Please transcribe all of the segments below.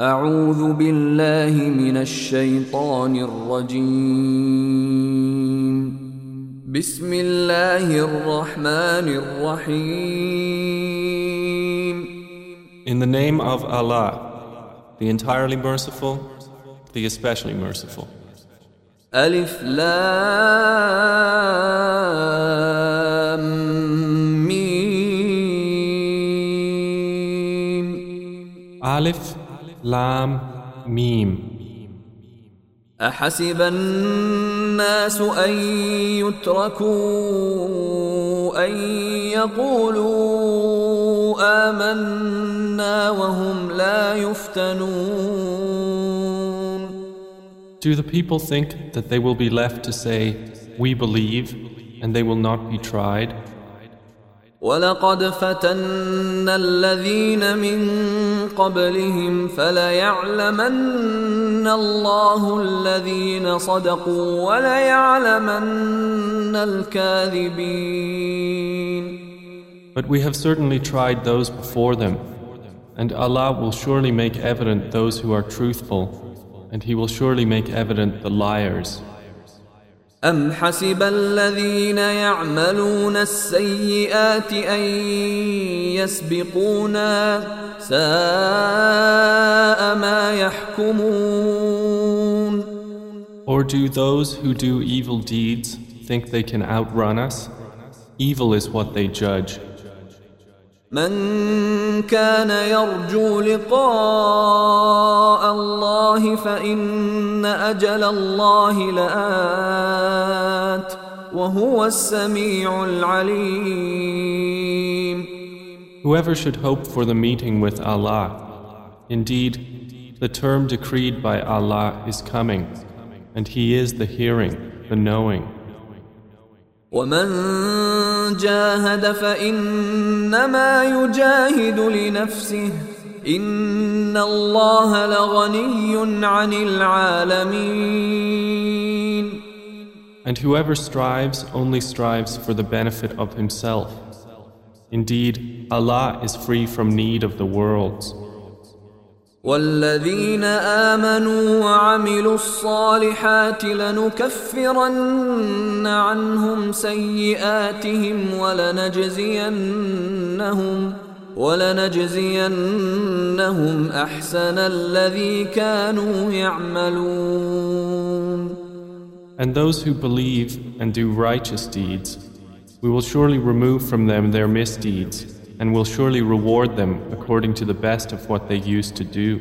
أعوذ بالله من الشيطان الرجيم بسم الله الرحمن الرحيم In the name of Allah, the entirely merciful, the especially merciful. ألف لام ميم Alif, Lam, Mim. أحسب الناس أن يتركوا أن يقولوا آمنا وهم لا يفتنون. Do the people think that they will be left to say, "We believe," and they will not be tried? ولقد فتنا الذين من قبلهم فليعلمن الله الذين صدقوا وليعلمن الكاذبين. But we have certainly tried those before them, and Allah will surely make evident those who are truthful, and He will surely make evident the liars. أم حسب الذين يعملون السيئات أن يسبقونا ساء ما يحكمون. Or do those who do evil deeds think they can outrun us? Evil is what they judge. من كان يرجو لقاء الله فإن أجل الله لآت وهو السميع العليم. Whoever should hope for the meeting with Allah, indeed, the term decreed by Allah is coming, and He is the hearing, the knowing. ومن جاهد فإنما يجاهد لنفسه إن الله لغني عن العالمين. And whoever strives only strives for the benefit of himself. Indeed, Allah is free from need of the worlds. والذين آمنوا وعملوا الصالحات لنكفرن عنهم سيئاتهم ولنجزينهم أحسن الذي كانوا يعملون. And those who believe and do righteous deeds, we will surely remove from them their misdeeds, and will surely reward them according to the best of what they used to do.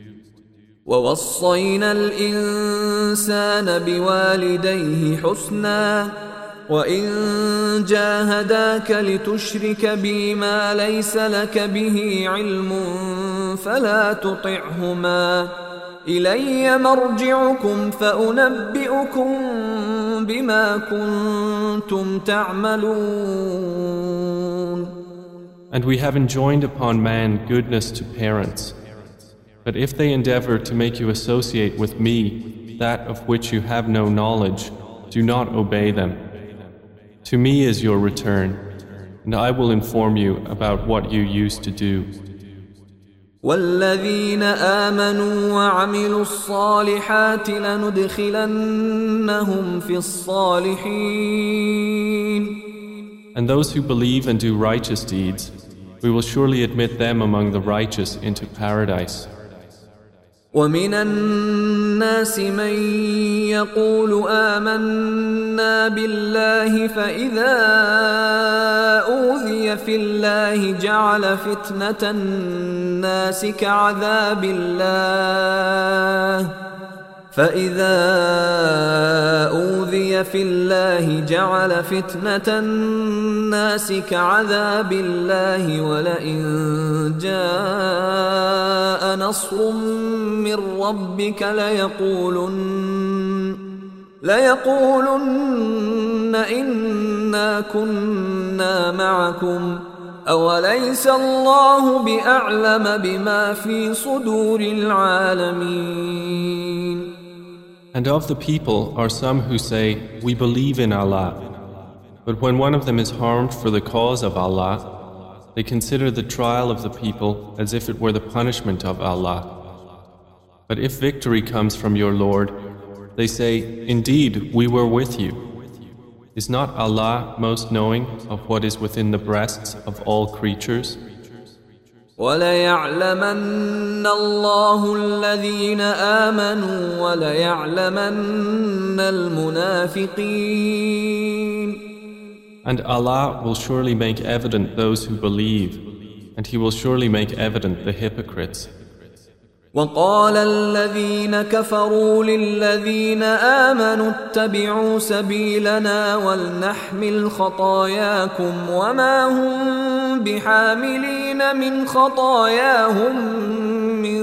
ووصينا الإنسان بوالديه حسنا وإن جاهداك لتشرك بي ما ليس لك به علم فلا تطعهما إلي مرجعكم فأنبئكم بما كنتم تعملون. And we have enjoined upon man goodness to parents. But if they endeavor to make you associate with me that of which you have no knowledge, do not obey them. To me is your return, and I will inform you about what you used to do. والذين آمنوا وعملوا الصالحات لندخلنهم في الصالحين. And those who believe and do righteous deeds, we will surely admit them among the righteous into paradise. ومن الناس من يقول آمنا بالله فإذا أوذي في الله جعل فتنة الناس كعذاب الله ولئن جاء نصر من ربك ليقولن إنا كنا معكم أوليس الله بأعلم بما في صدور العالمين. And of the people are some who say, "We believe in Allah," but when one of them is harmed for the cause of Allah, they consider the trial of the people as if it were the punishment of Allah. But if victory comes from your Lord, they say, indeed, we were with you. Is not Allah most knowing of what is within the breasts of all creatures? وَلَيَعْلَمَنَّ اللَّهُ الَّذِينَ آمَنُوا وَلَيَعْلَمَنَّ الْمُنَافِقِينَ. And Allah will surely make evident those who believe, and He will surely make evident the hypocrites. وقال الذين كفروا للذين آمنوا اتبعوا سبيلنا ولنحمل خطاياكم وما هم بحاملين من خطاياهم من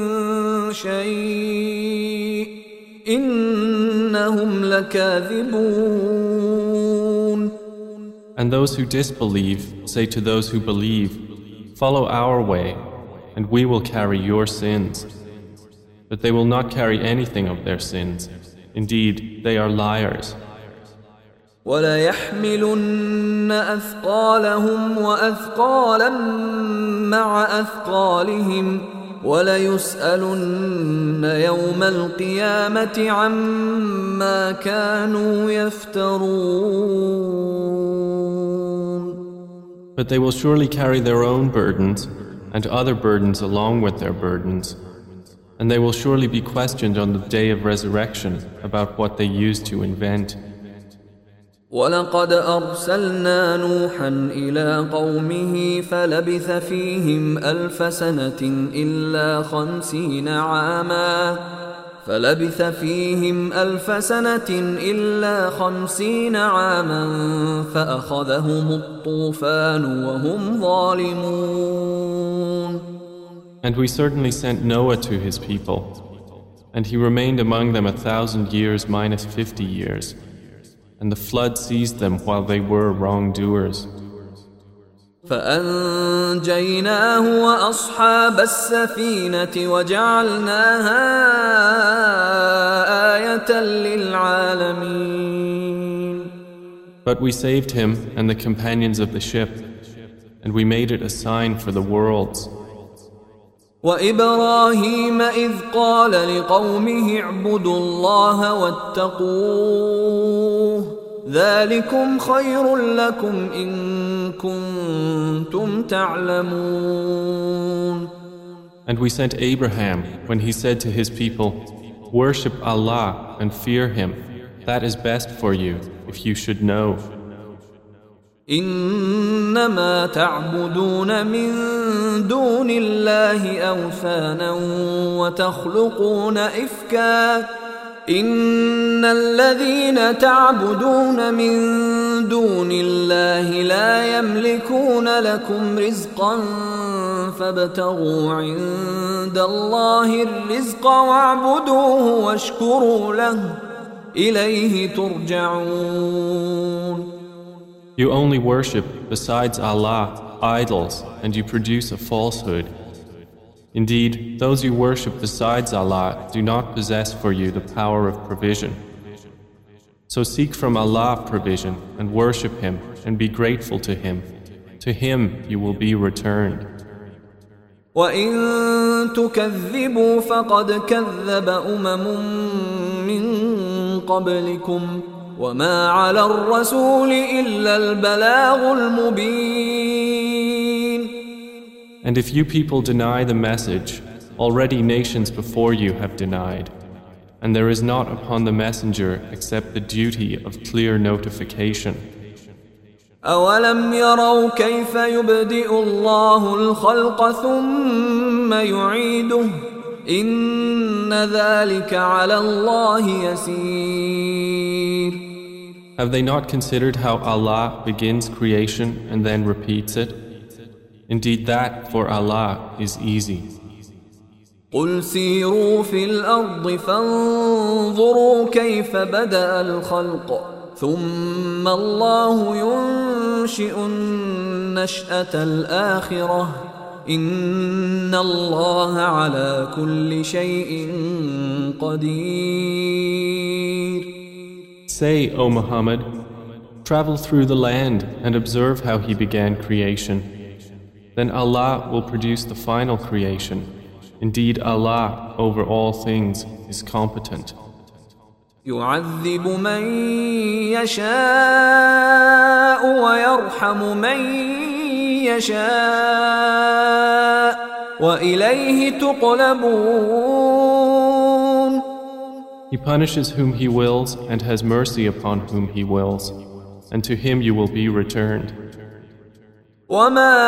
شيء إنهم لكاذبون. And those who disbelieve say to those who believe, follow our way, and we will carry your sins. But they will not carry anything of their sins. Indeed, they are liars. وَلَيَحْمِلُنَّ أَثْقَالَهُمْ وَأَثْقَالًا مَعَ أَثْقَالِهِمْ وَلَيُسْأَلُنَّ يَوْمَ الْقِيَامَةِ عَمَّا كَانُوا يَفْتَرُونَ. But they will surely carry their own burdens and other burdens along with their burdens. And they will surely be questioned on the day of resurrection about what they used to invent. وَلَقَدْ أَرْسَلْنَا نُوحًا إِلَىٰ قَوْمِهِ فَلَبِثَ فِيهِمْ أَلْفَ سَنَةٍ إِلَّا 50 عَامًا فَأَخَذَهُمُ الطُّوفَانُ وَهُمْ ظَالِمُونَ. And we certainly sent Noah to his people, and he remained among them 1,000 years minus 50 years, and the flood seized them while they were wrongdoers. فأنجيناه وأصحاب السفينة وجعلناها آية للعالمين. But we saved him and the companions of the ship, and we made it a sign for the worlds. وإبراهيم إذ قال لقومه اعبدوا الله واتقوه ذلكم خير لكم إن كنتم تعلمون. And we sent Abraham when he said to his people, worship Allah and fear Him. That is best for you if you should know. إنما تعبدون من دون الله أوثانا وتخلقون إفكا إن الذين تعبدون من دون الله لا يملكون لكم رزقا فابتغوا عند الله الرزق واعبدوه واشكروا له إليه ترجعون. You only worship, besides Allah, idols, and you produce a falsehood. Indeed, those you worship besides Allah do not possess for you the power of provision. So seek from Allah provision and worship Him and be grateful to Him. To Him you will be returned. وَإِن تُكَذِّبُوا فَقَدْ كَذَّبَ مِن قَبْلِكُمْ وَمَا عَلَى الرَّسُولِ إِلَّا الْبَلَاغُ الْمُبِينُ. And if you people deny the message, already nations before you have denied, and there is not upon the messenger except the duty of clear notification. أَوَلَمْ يَرَوْا كَيْفَ يُبْدِئُ اللَّهُ الْخَلْقَ ثُمَّ يُعِيدُهُ إِنَّ ذَلِكَ عَلَى اللَّهِ يَسِيرٌ. Have they not considered how Allah begins creation and then repeats it? Indeed, that for Allah is easy. قُلْ سِيرُوا فِي الْأَرْضِ فَانظُرُوا كَيْفَ بَدَأَ الْخَلْقَ ثُمَّ اللَّهُ يُنشِئُ النَّشْأَةَ الْآخِرَةَ إِنَّ اللَّهَ عَلَى كُلِّ شَيْءٍ قَدِيرٌ. Say, O Muhammad, travel through the land and observe how He began creation. Then Allah will produce the final creation. Indeed, Allah over all things is competent. يعذب من يشاء ويرحم من يشاء وإليه تقلبون. He punishes whom He wills and has mercy upon whom He wills, and to Him you will be returned. وما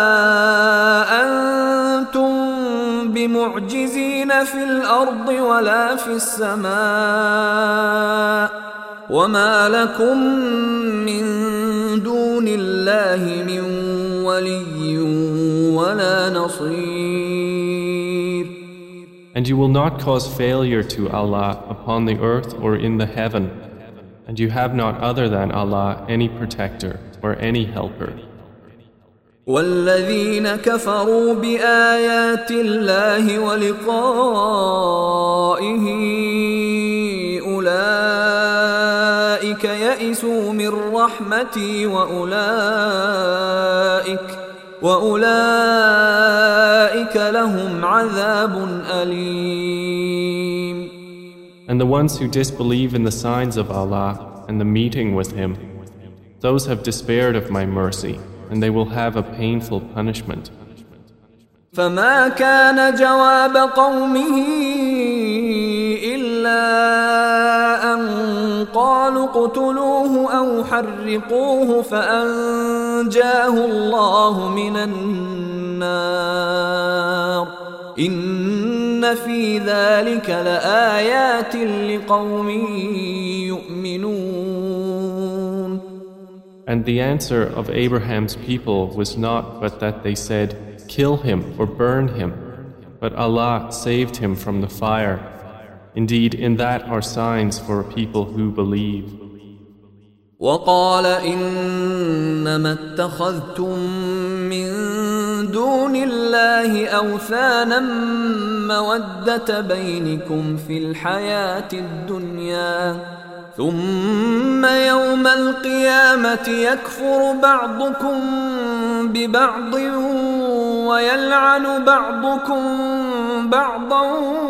أنتم بمعجزين في الأرض ولا في السماء وما لكم من دون الله من ولي ولا نصير. And you will not cause failure to Allah upon the earth or in the heaven, and you have not other than Allah any protector or any helper. والذين كفروا بآيات الله ولقائه أولئك يئسوا من رحمتي وأولئك لهم عذاب أليم. And the ones who disbelieve in the signs of Allah and the meeting with Him, those have despaired of my mercy, and they will have a painful punishment. فما كان جواب قومه إلا أن قالوا اقتلوه أو حرقوه فأنجاه الله من النار إن في ذلك لآيات لقوم يؤمنون. And the answer of Abraham's people was not but that they said, "Kill him or burn him," but Allah saved him from the fire. Indeed, in that are signs for a people who believe. وقال إنما اتخذتم من دون الله أوثانا مودة بينكم في الحياة الدنيا ثم يوم القيامة يكفر بعضكم ببعض ويلعن بعضكم بعضا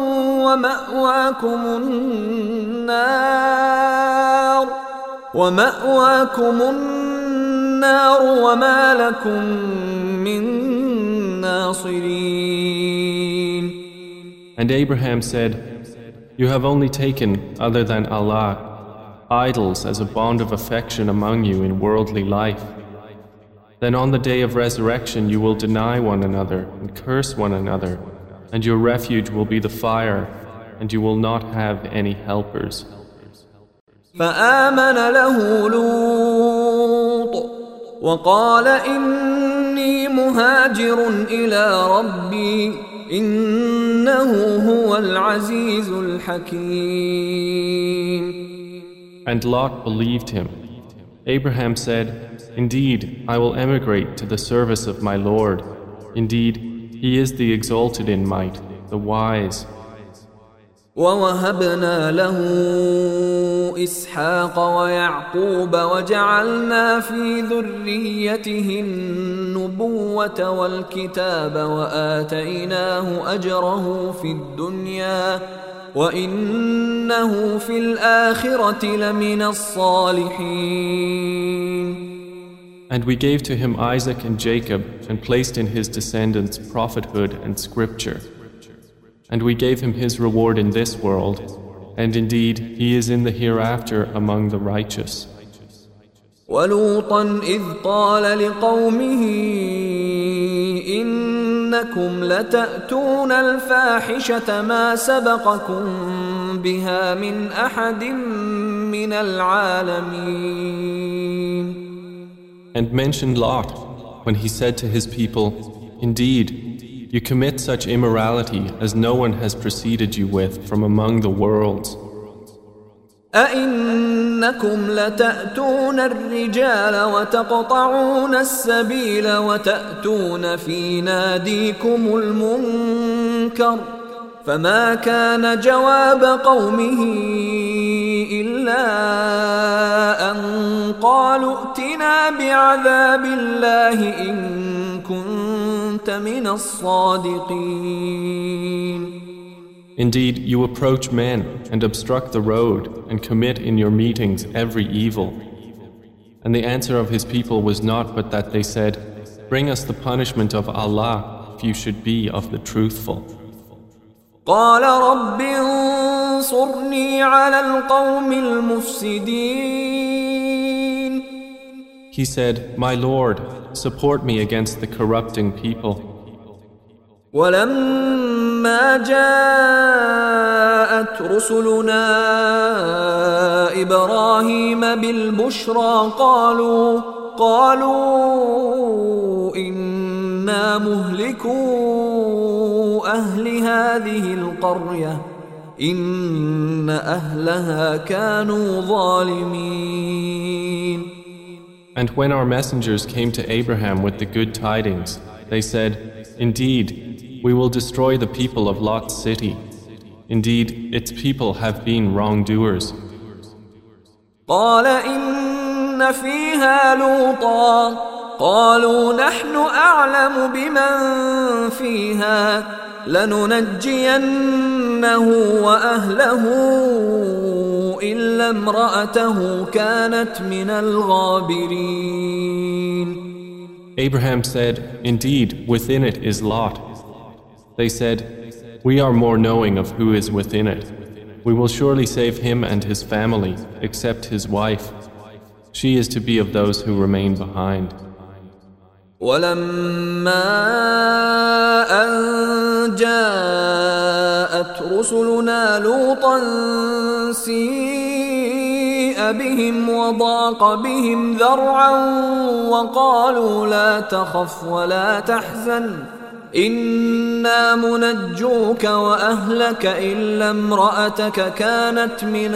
ومأواكم النار وما لكم من ناصرين. And Abraham said, "You have only taken, other than Allah, idols as a bond of affection among you in worldly life. Then on the day of resurrection you will deny one another and curse one another, and your refuge will be the fire, and you will not have any helpers." فآمن له لوط وقال إني مهاجر إلى ربي إنه هو العزيز الحكيم. And Lot believed him. Abraham said, "Indeed, I will emigrate to the service of my Lord. Indeed, He is the exalted in might, the wise." ووهبنا له إسحاق ويعقوب وجعلنا في ذريته النبوة والكتاب وآتيناه أجره في الدنيا وإنه في الآخرة لمن الصالحين. And we gave to him Isaac and Jacob and placed in his descendants prophethood and scripture. And we gave him his reward in this world, and indeed he is in the hereafter among the righteous. وَلُوطًا إِذْ قَالَ لِقَوْمِهِ إِنَّكُمْ لَتَأْتُونَ الْفَاحِشَةَ مَا سَبَقَكُمْ بِهَا مِنْ أَحَدٍ مِنَ الْعَالَمِينَ. And mentioned Lot when he said to his people, "Indeed, you commit such immorality as no one has preceded you with from among the worlds. أَإِنَّكُمْ لَتَأْتُونَ الرِّجَالَ وَتَقْطَعُونَ السَّبِيلَ وَتَأْتُونَ فِي نَادِيكُمُ الْمُنكَرَ فَمَا كَانَ جَوَابَ قَوْمِهِ إِلَّا أَن قَالُوا ائْتِنَا بِعَذَابِ اللَّهِ إِن كُنتُمْ كنت من الصادقين. Indeed, you approach men and obstruct the road and commit in your meetings every evil. And the answer of his people was not but that they said, "Bring us the punishment of Allah if you should be of the truthful." قال رب انصرني على القوم المفسدين. He said, "My Lord, support me against the corrupting people." ولما جاءت رسلنا إبراهيم بالبشرى قالوا إنا مهلكو أهل هذه القرية إن أهلها كانوا ظالمين. And when our messengers came to Abraham with the good tidings, they said, "Indeed, we will destroy the people of Lot's city. Indeed, its people have been wrongdoers." قال إن فيها لوطا قالوا نحن أعلم بمن فيها لننجينه وأهله إلا امرأته كانت من الغابرين. Abraham said, "Indeed, within it is Lot." They said, "We are more knowing of who is within it. We will surely save him and his family, except his wife. She is to be of those who remain behind." ولما أن جاءت رسلنا لوطا سيء بهم وضاق بهم ذرعا وقالوا لا تخف ولا تحزن إنا منجوك وأهلك إلا امرأتك كانت من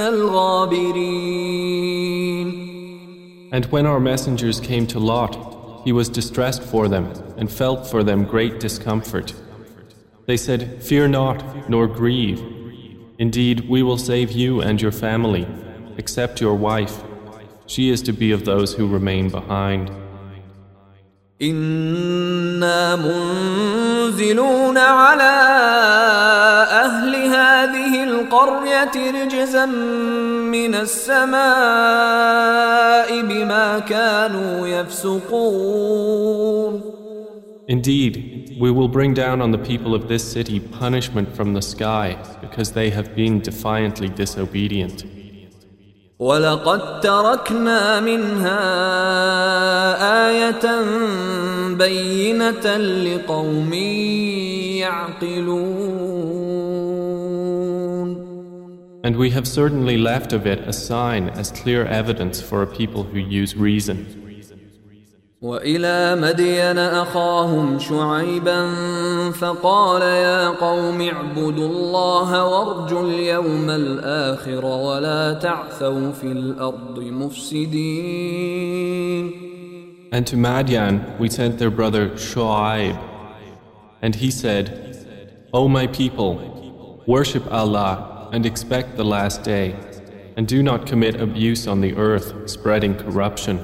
الغابرين. And when our messengers came to Lot, he was distressed for them and felt for them great discomfort. They said, "Fear not, nor grieve. Indeed, we will save you and your family, except your wife. She is to be of those who remain behind." إنا منزلون على أهل هذه القرية رجزا من السماء بما كانوا يفسقون. Indeed, we will bring down on the people of this city punishment from the sky because they have been defiantly disobedient. ولقد تركنا منها آية بينة لقوم يعقلون. And we have certainly left of it a sign as clear evidence for a people who use reason. وإلى مدين أخاهم شعيبا فقال يا قوم اعبدوا الله وارجوا اليوم الآخر ولا تعثوا في الأرض مفسدين. And to Madian we sent their brother Shu'aib, and he said, "O my people, worship Allah and expect the last day, and do not commit abuse on the earth, spreading corruption."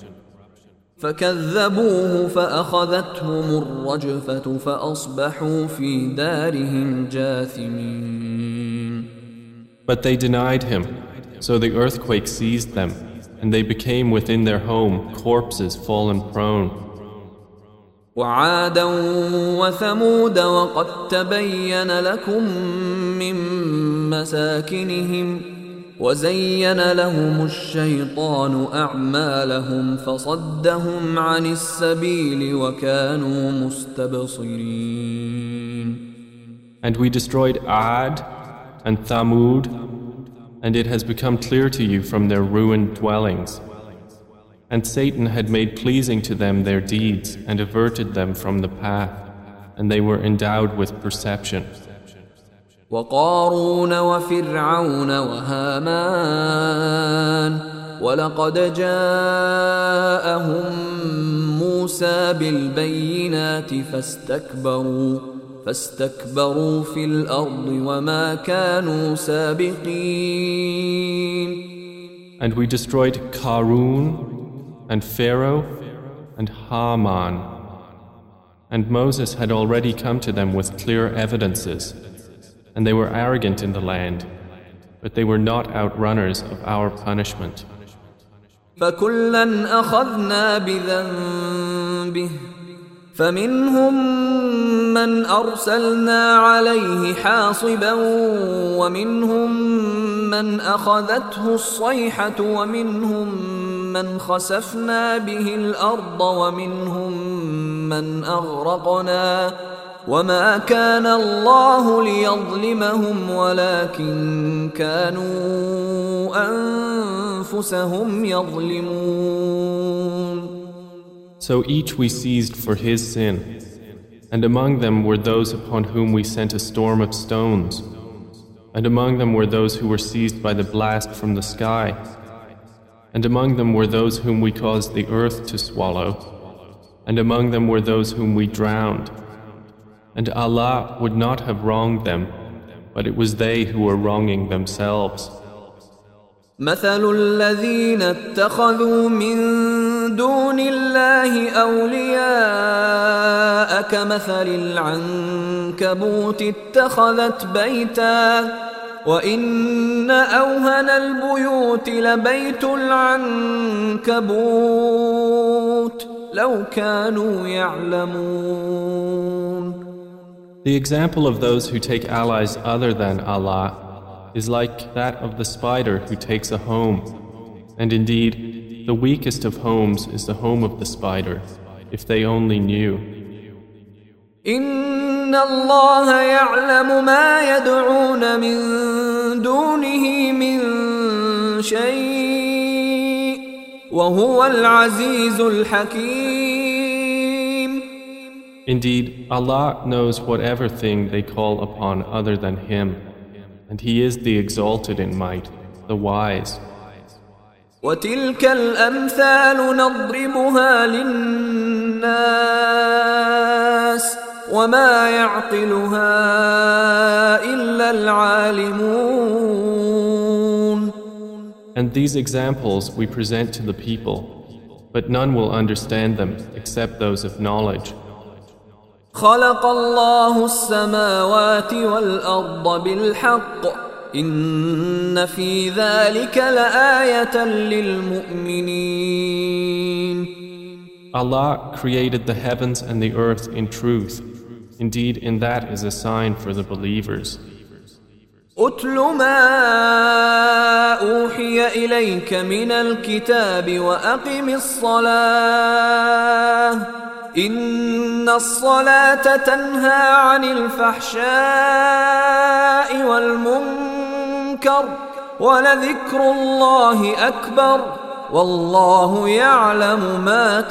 فكذبوه فأخذتهم الرجفة فأصبحوا في دارهم جاثمين. But they denied him, so the earthquake seized them, and they became within their home corpses fallen prone. وعادا وثمود وقد تبين لكم من مساكنهم وزين لهم الشيطان أعمالهم فصدهم عن السبيل وكانوا مستبصرين. And we destroyed Ad and Thamud, and it has become clear to you from their ruined dwellings. And Satan had made pleasing to them their deeds and averted them from the path, and they were endowed with perception. وقارون وفرعون وهامان ولقد جاءهم موسى بالبينات فاستكبروا في الأرض وما كانوا سابقين. And we destroyed Qarun and Pharaoh and Haman. And Moses had already come to them with clear evidences, and they were arrogant in the land, but they were not outrunners of our punishment. فَكُلًّا أَخَذْنَا بِذَنبِهِ فَمِنْهُمْ مَنْ أَرْسَلْنَا عَلَيْهِ حَاصِبًا وَمِنْهُمْ مَنْ أَخَذَتْهُ الصَّيْحَةُ وَمِنْهُمْ مَنْ خَسَفْنَا بِهِ الْأَرْضَ وَمِنْهُمْ مَنْ أَغْرَقْنَا وَمَا كَانَ اللَّهُ لِيَظْلِمَهُمْ وَلَكِنْ كَانُوا أَنفُسَهُمْ يَظْلِمُونَ. So each we seized for his sin, and among them were those upon whom we sent a storm of stones, and among them were those who were seized by the blast from the sky, and among them were those whom we caused the earth to swallow, and among them were those whom we drowned. And Allah would not have wronged them, but it was they who were wronging themselves. مثل الذين اتخذوا من دون الله أولياء كمثل العنكبوت اتخذت بيتا وإن أوهن البيوت لبيت العنكبوت لو كانوا يعلمون. The example of those who take allies other than Allah is like that of the spider who takes a home. And indeed, the weakest of homes is the home of the spider, if they only knew. إن الله يعلم ما يدعون من دونه من شيء وهو العزيز الحكيم. Indeed, Allah knows whatever thing they call upon other than Him, and He is the exalted in might, the wise. وتلك الأمثال نضربها للناس وما يعقلها إلا العالمون. And these examples we present to the people, but none will understand them except those of knowledge. خلق الله السماوات والأرض بالحق إن في ذلك لآية للمؤمنين. Allah created the heavens and the earth in truth. Indeed, in that is a sign for the believers. أتل ما أوحي إليك من الكتاب وأقم الصلاة إن الصلاة تنهى عن الفحشاء والمنكر ولذكر الله أكبر والله يعلم ما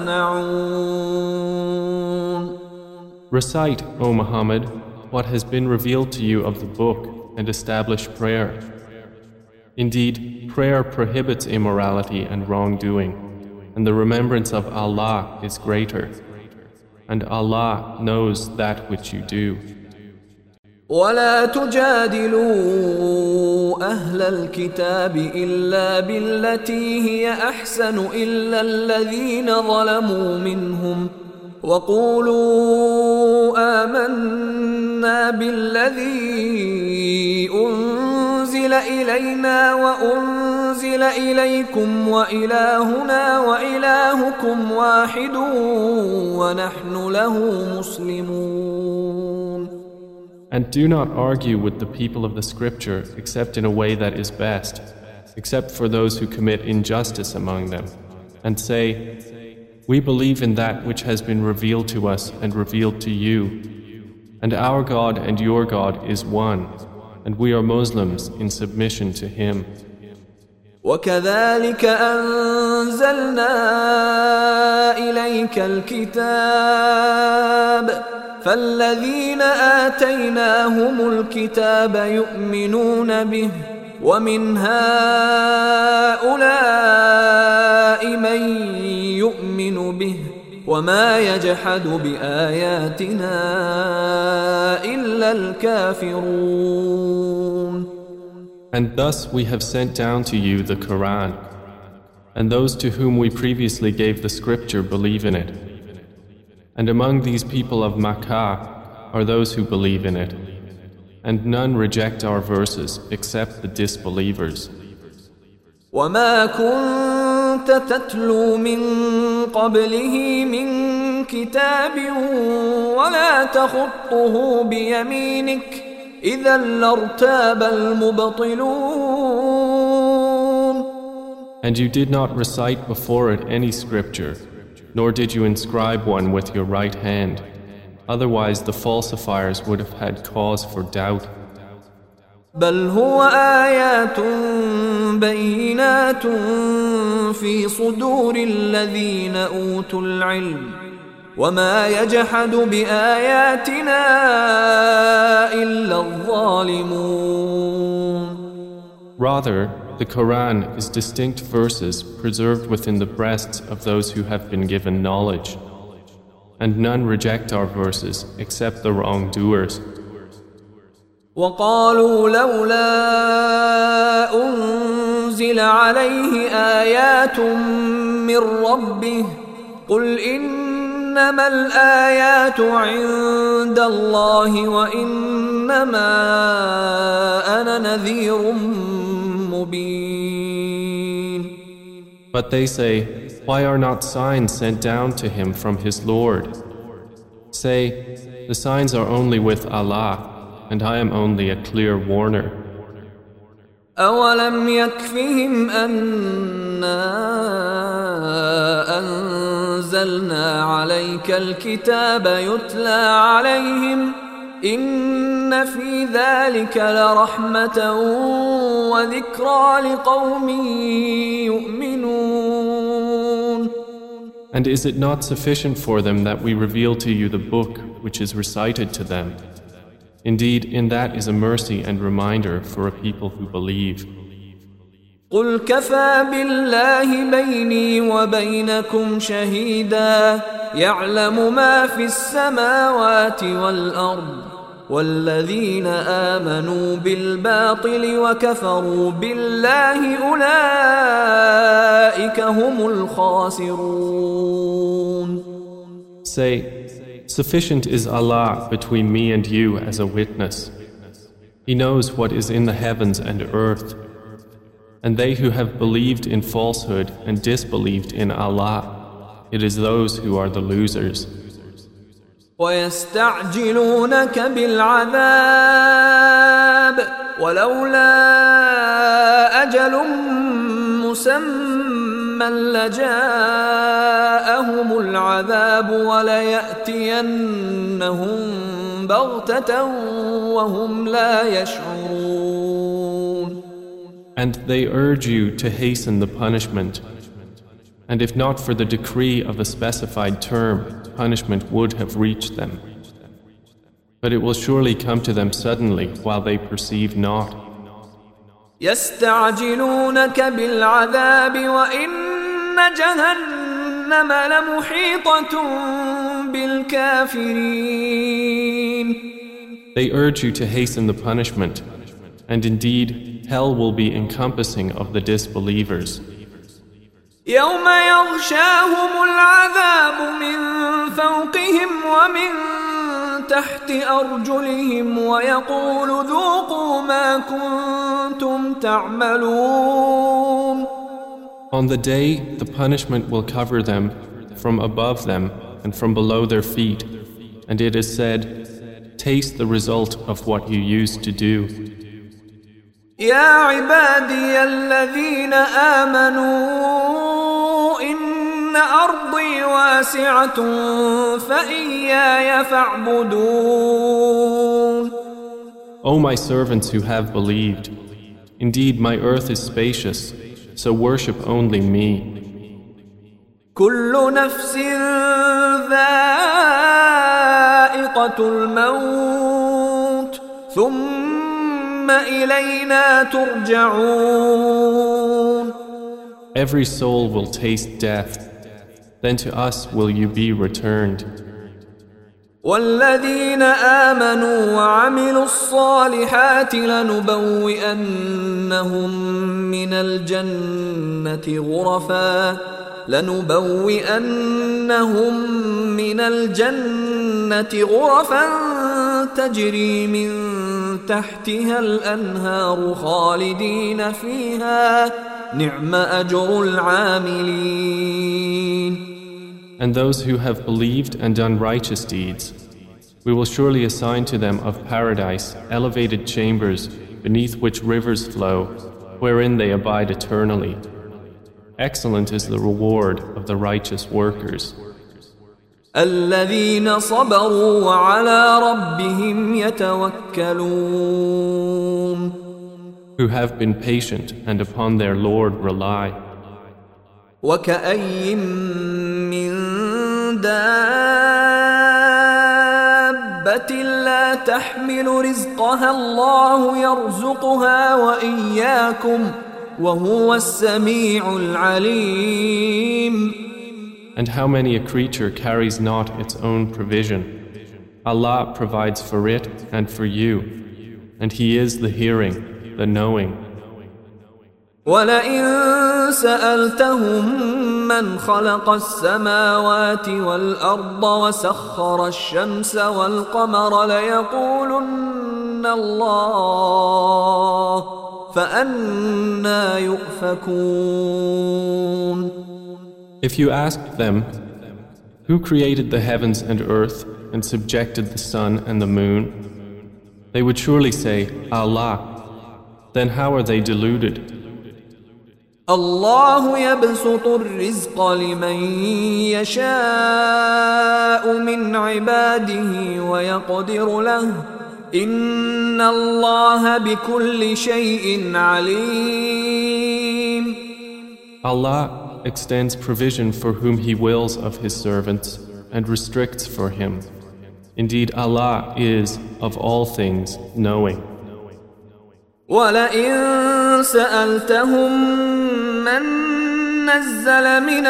تصنعون. Recite, O Muhammad, what has been revealed to you of the book and establish prayer. Indeed, prayer prohibits immorality and wrongdoing, and the remembrance of Allah is greater, and Allah knows that which you do. ولا تجادلوا أهل الكتاب إلا بالتي هي أحسن إلا الذين ظلموا منهم وقولوا آمنا بالذي أنزل إلينا وأنزل إليكم وإلهنا وإلهكم واحد ونحن له مسلمون. And do not argue with the people of the scripture except in a way that is best, except for those who commit injustice among them, and say, we believe in that which has been revealed to us and revealed to you, and our God and your God is one, and we are Muslims in submission to Him. وكذلك أنزلنا إليك الكتاب فالذين آتيناهم الكتاب يؤمنون به ومن هؤلاء من يؤمن به وما يجحد بآياتنا إلا الكافرون. And thus we have sent down to you the Quran, and those to whom we previously gave the scripture believe in it. And among these people of Makkah are those who believe in it, and none reject our verses except the disbelievers. وما كنت تتلو من قبله من كتاب ولا تخطه بيمينك إذا لارتاب المبطلون. And you did not recite before it any scripture, nor did you inscribe one with your right hand. Otherwise the falsifiers would have had cause for doubt. بل هو آيات بينات في صدور الذين أوتوا العلم وما يجحد بآياتنا إلا الظالمون. Rather, the Quran is distinct verses preserved within the breasts of those who have been given knowledge, and none reject our verses except the wrongdoers. وقالوا لولا أنزل عليه آيات من ربه قل إنما الآيات عند الله وإنما أنا نذير مبين. But they say, why are not signs sent down to him from his Lord? Say, the signs are only with Allah, and I am only a clear warner. أولم يكفهم أنا أنزلنا عليك الكتاب يتلى عليهم إن في ذلك لرحمة وذكرى لقوم يؤمنون. And is it not sufficient for them that we reveal to you the book which is recited to them? Indeed, in that is a mercy and reminder for a people who believe. قل كفى بالله بيني وبينكم شهيدا يعلم ما في السماوات والأرض والذين آمنوا بالباطل وكفروا بالله أولئك هم الخاسرون. Say, sufficient is Allah between me and you as a witness. He knows what is in the heavens and earth. And they who have believed in falsehood and disbelieved in Allah, it is those who are the losers. ويستعجلونك بالعذاب ولولا أجل مسمى لجاءهم العذاب وليأتينهم بغتة وهم لا يشعرون. And they urge you to hasten the punishment. And if not for the decree of a specified term, punishment would have reached them. But it will surely come to them suddenly while they perceive not. يستعجلونك بالعذاب وإن جهنم لمحيطة بالكافرين. They urge you to hasten the punishment, and indeed, hell will be encompassing of the disbelievers. يوم يغشاهم العذاب من فوقهم ومن تحت أرجلهم ويقول ذوقوا ما كنتم تعملون. On the day, the punishment will cover them from above them and from below their feet, and it is said, taste the result of what you used to do. يا عبادي الذين آمنوا إن أرضي واسعة فإياي فاعبدون. O my servants who have believed, indeed my earth is spacious, so worship only me. كل نفس ذائقة الموت ثم إلينا ترجعون. Every soul will taste death, then to us will you be returned. والذين آمنوا وعملوا الصالحات لنبوئنهم من الجنة غرفا لنبوئنهم من الجنة غرفا تجري من تحتها الأنهار خالدين فيها نعم أجر العاملين. And those who have believed and done righteous deeds, we will surely assign to them of paradise elevated chambers beneath which rivers flow, wherein they abide eternally. Excellent is the reward of the righteous workers. الذين صبروا وعلى ربهم يتوكلون. Who have been patient and upon their Lord rely. وكأي من دابة لا تحمل رزقها الله يرزقها وإياكم وهو السميع العليم. And how many a creature carries not its own provision? Allah provides for it and for you, and He is the hearing, the knowing. وَلَئِن سَأَلْتَهُم مَّنْ خَلَقَ السَّمَاوَاتِ وَالْأَرْضَ وَسَخَّرَ الشَّمْسَ وَالْقَمَرَ لَيَقُولُنَّ اللَّهُ فَأَنَّى يُؤْفَكُونَ. If you asked them, who created the heavens and earth and subjected the sun and the moon, they would surely say, Allah. Then how are they deluded? الله يبسط الرزق لمن يشاء من عباده ويقدر له إن الله بكل شيء عليم. Allah extends provision for whom He wills of His servants and restricts for him. Indeed, Allah is of all things knowing. وَلَئِن سَأَلْتَهُم مَّن نَّزَّلَ مِنَ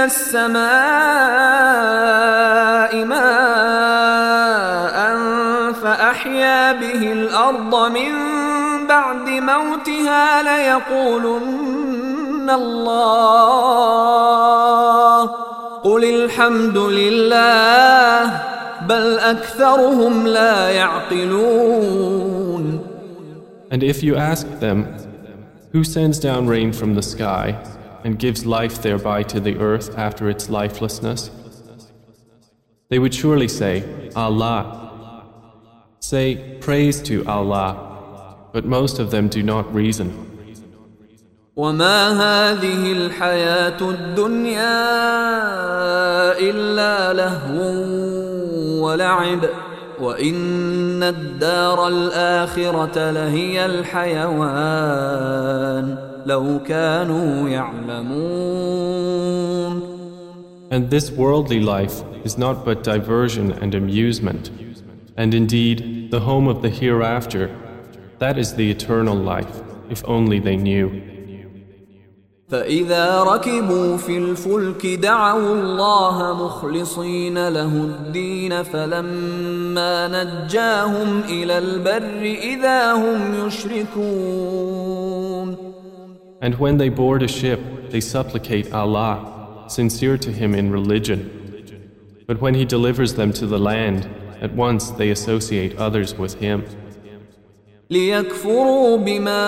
السَّمَاءِ مَاءً فَأَحْيَا بِهِ الْأَرْضَ مِن بَعْدِ مَوْتِهَا لَيَقُولُنَّ اللَّهُ قُلِ الْحَمْدُ لِلَّهِ بَلْ أَكْثَرُهُمْ لَا يَعْقِلُونَ. And if you ask them, who sends down rain from the sky and gives life thereby to the earth after its lifelessness? They would surely say, Allah. Say, praise to Allah, but most of them do not reason. وَمَا هَذِهِ الْحَيَاةُ الدُّنْيَا إِلَّا لَهْوٌ وَلَعِبٌ وَإِنَّ الدَّارَ الْآخِرَةَ لَهِيَ الْحَيَوَانُ لَوْ كَانُوا يَعْلَمُونَ. And this worldly life is not but diversion and amusement. And indeed, the home of the hereafter, that is the eternal life, if only they knew. فَإِذَا رَكِبُوا فِي الْفُلْكِ دَعَوُا اللَّهَ مُخْلِصِينَ لَهُ الدِّينَ فَلَمَّا نَجَّاهُمْ إِلَى الْبَرِّ إِذَا هُمْ يُشْرِكُونَ. And when they board a ship, they supplicate Allah, sincere to Him in religion. But when He delivers them to the land, at once they associate others with Him. لِيَكْفُرُوا بِمَا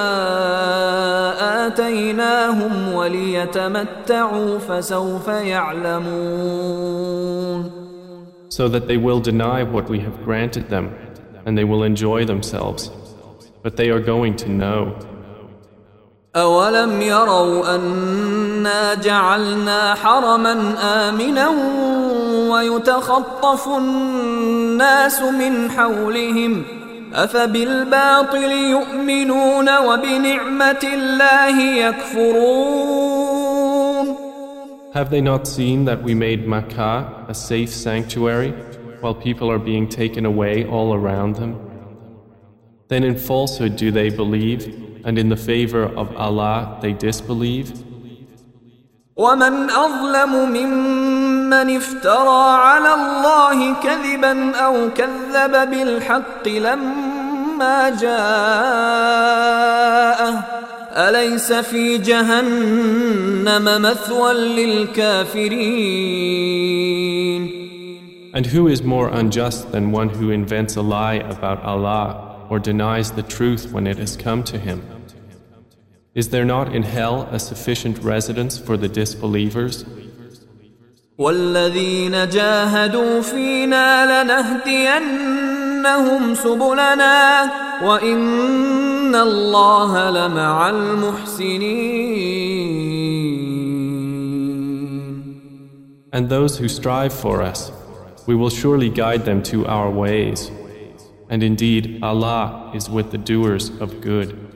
آتَيْنَاهُمْ وَلِيَتَمَتَّعُوا فَسَوْفَ يَعْلَمُونَ. So that they will deny what we have granted them, and they will enjoy themselves. But they are going to know. أَوَلَمْ يَرَوْا أَنَّا جَعَلْنَا حَرَمًا آمِنًا وَيُتَخَطَّفُ النَّاسُ مِنْ حَوْلِهِمْ أَفَبِالْبَاطِلِ يُؤْمِنُونَ وَبِنِعْمَةِ اللَّهِ يَكْفُرُونَ. Have they not seen that we made Makkah a safe sanctuary while people are being taken away all around them? Then in falsehood do they believe, and in the favor of Allah they disbelieve? وَمَنْ أَظْلَمُ مِمَّنِ افْتَرَى عَلَى اللَّهِ كَذِبًا أَوْ كَذَّبَ بِالْحَقِّ لَمَّا جَاءَهُ أليس في جهنم مثوى للكافرين And who is more unjust than one who invents a lie about Allah or denies the truth when it has come to him? Is there not in hell a sufficient residence for the disbelievers? والذين جاهدوا فينا لنهدينهم سبلنا وإن الله لمع المحسنين. And those who strive for us, we will surely guide them to our ways. And indeed, Allah is with the doers of good.